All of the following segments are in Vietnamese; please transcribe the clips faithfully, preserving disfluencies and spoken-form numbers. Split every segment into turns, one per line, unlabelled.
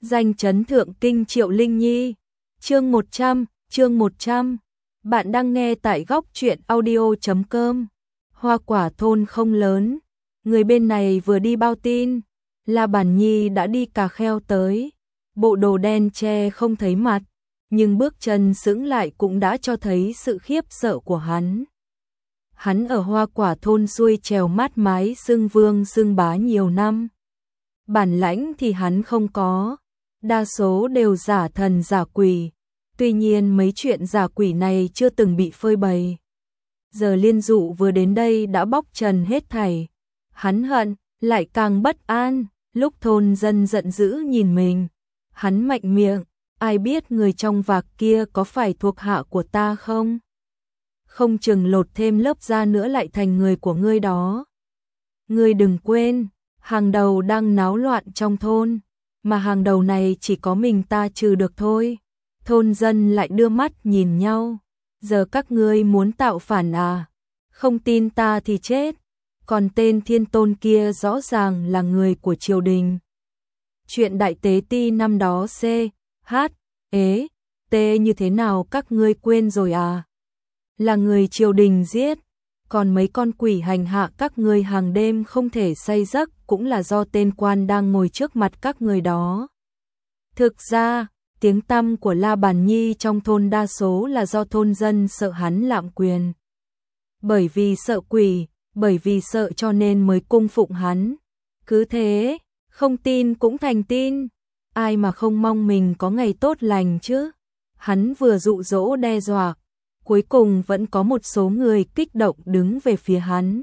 Danh chấn thượng kinh Triệu Linh Nhi. Chương một trăm, chương một trăm. Bạn đang nghe tại góc truyện audio chấm com. Hoa Quả thôn không lớn, người bên này vừa đi bao tin, La Bản Nhi đã đi cà kheo tới, bộ đồ đen che không thấy mặt, nhưng bước chân sững lại cũng đã cho thấy sự khiếp sợ của hắn. Hắn ở Hoa Quả thôn xuôi trèo mát mái xưng vương xưng bá nhiều năm. Bản lãnh thì hắn không có, đa số đều giả thần giả quỷ, tuy nhiên mấy chuyện giả quỷ này chưa từng bị phơi bày. Giờ Liên Dụ vừa đến đây đã bóc trần hết thảy, hắn hận, lại càng bất an, lúc thôn dân giận dữ nhìn mình, hắn mạnh miệng, ai biết người trong vạc kia có phải thuộc hạ của ta không? Không chừng lột thêm lớp da nữa lại thành người của ngươi đó. Ngươi đừng quên, hàng đầu đang náo loạn trong thôn, mà hàng đầu này chỉ có mình ta trừ được thôi. Thôn dân lại đưa mắt nhìn nhau, giờ các ngươi muốn tạo phản à? Không tin ta thì chết, còn tên Thiên Tôn kia rõ ràng là người của triều đình. Chuyện Đại Tế Ti năm đó C, H, ế, T như thế nào các ngươi quên rồi à? Là người triều đình giết, còn mấy con quỷ hành hạ các ngươi hàng đêm không thể say giấc cũng là do tên quan đang ngồi trước mặt các người đó. Thực ra, tiếng tăm của La Bản Nhi trong thôn đa số là do thôn dân sợ hắn lạm quyền. Bởi vì sợ quỷ, bởi vì sợ cho nên mới cung phụng hắn. Cứ thế, không tin cũng thành tin, ai mà không mong mình có ngày tốt lành chứ. Hắn vừa dụ dỗ đe dọa, cuối cùng vẫn có một số người kích động đứng về phía hắn.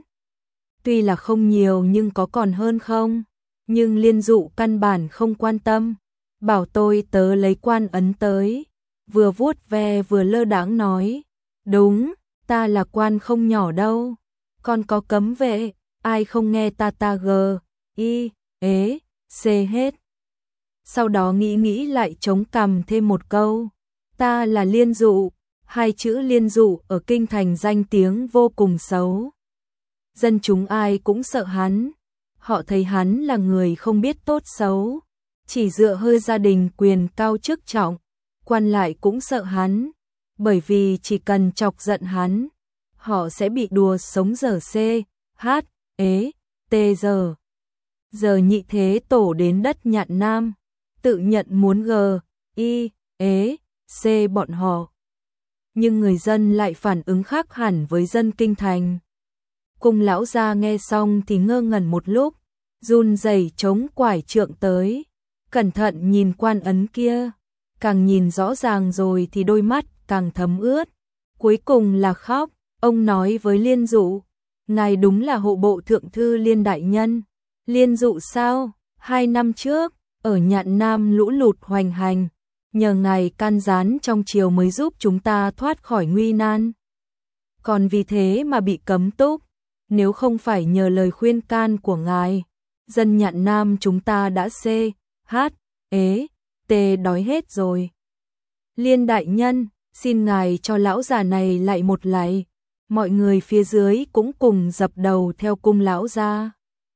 Tuy là không nhiều nhưng có còn hơn không, nhưng Liên Dụ căn bản không quan tâm, bảo tôi tớ lấy quan ấn tới, vừa vuốt ve vừa lơ đãng nói, đúng, ta là quan không nhỏ đâu, còn có cấm vệ, ai không nghe ta ta gờ, y, ế, c hết. Sau đó nghĩ nghĩ lại chống cằm thêm một câu, ta là Liên Dụ. Hai chữ Liên Dụ ở kinh thành danh tiếng vô cùng xấu. Dân chúng ai cũng sợ hắn, họ thấy hắn là người không biết tốt xấu, chỉ dựa hơi gia đình quyền cao chức trọng, quan lại cũng sợ hắn, bởi vì chỉ cần chọc giận hắn, họ sẽ bị đùa sống dở c, h, ế, t giờ. Giờ Nhị Thế Tổ đến đất Nhạn Nam, tự nhận muốn g, y, ế, c bọn họ. Nhưng người dân lại phản ứng khác hẳn với dân kinh thành. Cung lão gia nghe xong thì ngơ ngẩn một lúc, run rẩy chống quải trượng tới, cẩn thận nhìn quan ấn kia, càng nhìn rõ ràng rồi thì đôi mắt càng thấm ướt, cuối cùng là khóc. Ông nói với Liên Dụ, ngài đúng là hộ bộ thượng thư Liên đại nhân. Liên Dụ sao? Hai năm trước, ở Nhạn Nam lũ lụt hoành hành, nhờ ngài can gián trong triều mới giúp chúng ta thoát khỏi nguy nan. Còn vì thế mà bị cấm túc, nếu không phải nhờ lời khuyên can của ngài, dân Nhạn Nam chúng ta đã c, h, ế, t đói hết rồi. Liên đại nhân, xin ngài cho lão già này lại một lạy. Mọi người phía dưới cũng cùng dập đầu theo cung lão gia.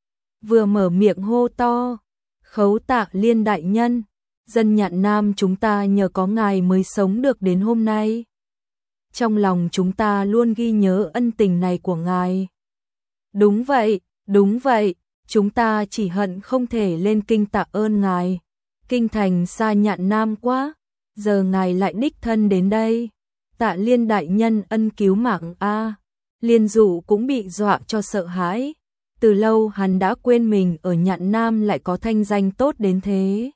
Vừa mở miệng hô to, khấu tạ Liên đại nhân. Dân Nhạn Nam chúng ta nhờ có ngài mới sống được đến hôm nay. Trong lòng chúng ta luôn ghi nhớ ân tình này của ngài. Đúng vậy, đúng vậy, chúng ta chỉ hận không thể lên kinh tạ ơn ngài. Kinh thành xa Nhạn Nam quá, giờ ngài lại đích thân đến đây. Tạ Liên đại nhân ân cứu mạng a. Liên Dụ cũng bị dọa cho sợ hãi. Từ lâu hắn đã quên mình ở Nhạn Nam lại có thanh danh tốt đến thế.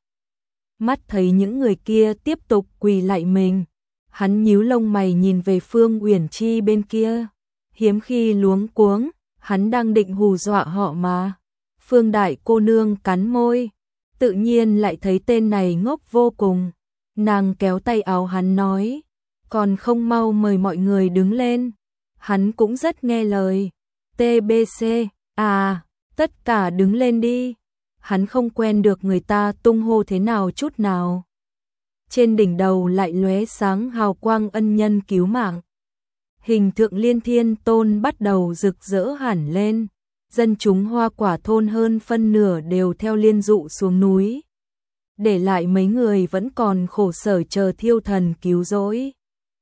Mắt thấy những người kia tiếp tục quỳ lại mình, hắn nhíu lông mày nhìn về Phương Uyển Chi bên kia, hiếm khi luống cuống, hắn đang định hù dọa họ mà. Phương đại cô nương cắn môi, tự nhiên lại thấy tên này ngốc vô cùng, nàng kéo tay áo hắn nói, còn không mau mời mọi người đứng lên. Hắn cũng rất nghe lời, tê bê xê, à, tất cả đứng lên đi. Hắn không quen được người ta tung hô thế nào chút nào. Trên đỉnh đầu lại lóe sáng hào quang ân nhân cứu mạng. Hình tượng Liên Thiên Tôn bắt đầu rực rỡ hẳn lên. Dân chúng Hoa Quả thôn hơn phân nửa đều theo Liên Dụ xuống núi. để lại mấy người vẫn còn khổ sở chờ thiêu thần cứu rỗi.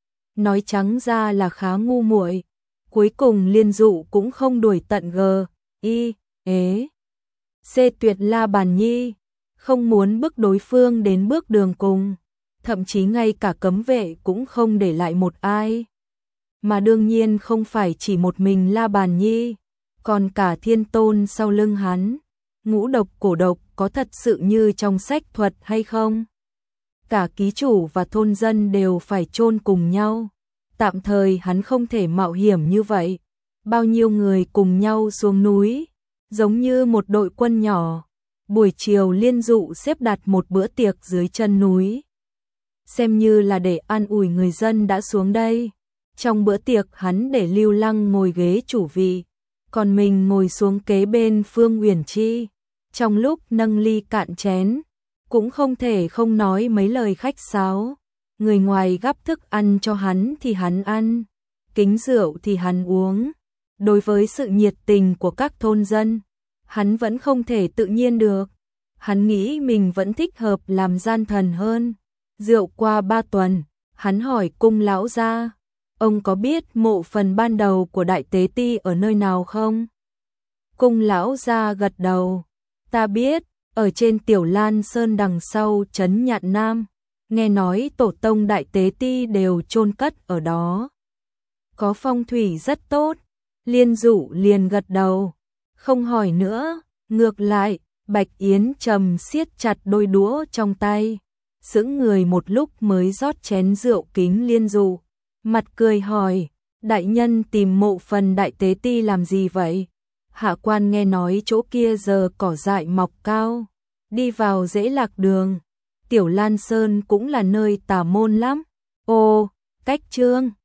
Nói trắng ra là khá ngu muội. Cuối cùng Liên Dụ cũng không đuổi tận G, I, ế. C tuyệt La Bàn Nhi, không muốn bức đối phương đến bước đường cùng, thậm chí ngay cả cấm vệ cũng không để lại một ai. Mà đương nhiên không phải chỉ một mình La Bàn Nhi, còn cả thiên tôn sau lưng hắn. Ngũ độc cổ độc có thật sự như trong sách thuật hay không? Cả ký chủ và thôn dân đều phải chôn cùng nhau. Tạm thời hắn không thể mạo hiểm như vậy. Bao nhiêu người cùng nhau xuống núi, giống như một đội quân nhỏ. Buổi chiều Liên Dụ xếp đặt một bữa tiệc dưới chân núi, xem như là để an ủi người dân đã xuống đây. Trong bữa tiệc hắn để Lưu Lăng ngồi ghế chủ vị, còn mình ngồi xuống kế bên Phương Uyển Chi. Trong lúc nâng ly cạn chén, cũng không thể không nói mấy lời khách sáo. Người ngoài gắp thức ăn cho hắn thì hắn ăn, kính rượu thì hắn uống. Đối với sự nhiệt tình của các thôn dân, hắn vẫn không thể tự nhiên được. Hắn nghĩ mình vẫn thích hợp làm gian thần hơn. Rượu qua ba tuần, hắn hỏi cung lão gia, ông có biết mộ phần ban đầu của Đại Tế Ti ở nơi nào không? Cung lão gia gật đầu, ta biết, ở trên Tiểu Lan Sơn đằng sau trấn Nhạn Nam, nghe nói tổ tông Đại Tế Ti đều chôn cất ở đó. Có phong thủy rất tốt. Liên Dụ liền gật đầu, không hỏi nữa. Ngược lại, Bạch Yến Trầm siết chặt đôi đũa trong tay, sững người một lúc mới rót chén rượu kính Liên Dụ, mặt cười hỏi, đại nhân tìm mộ phần Đại Tế Ti làm gì vậy? Hạ quan nghe nói chỗ kia giờ cỏ dại mọc cao, đi vào dễ lạc đường. Tiểu Lan Sơn cũng là nơi tà môn lắm. Ô, cách Trương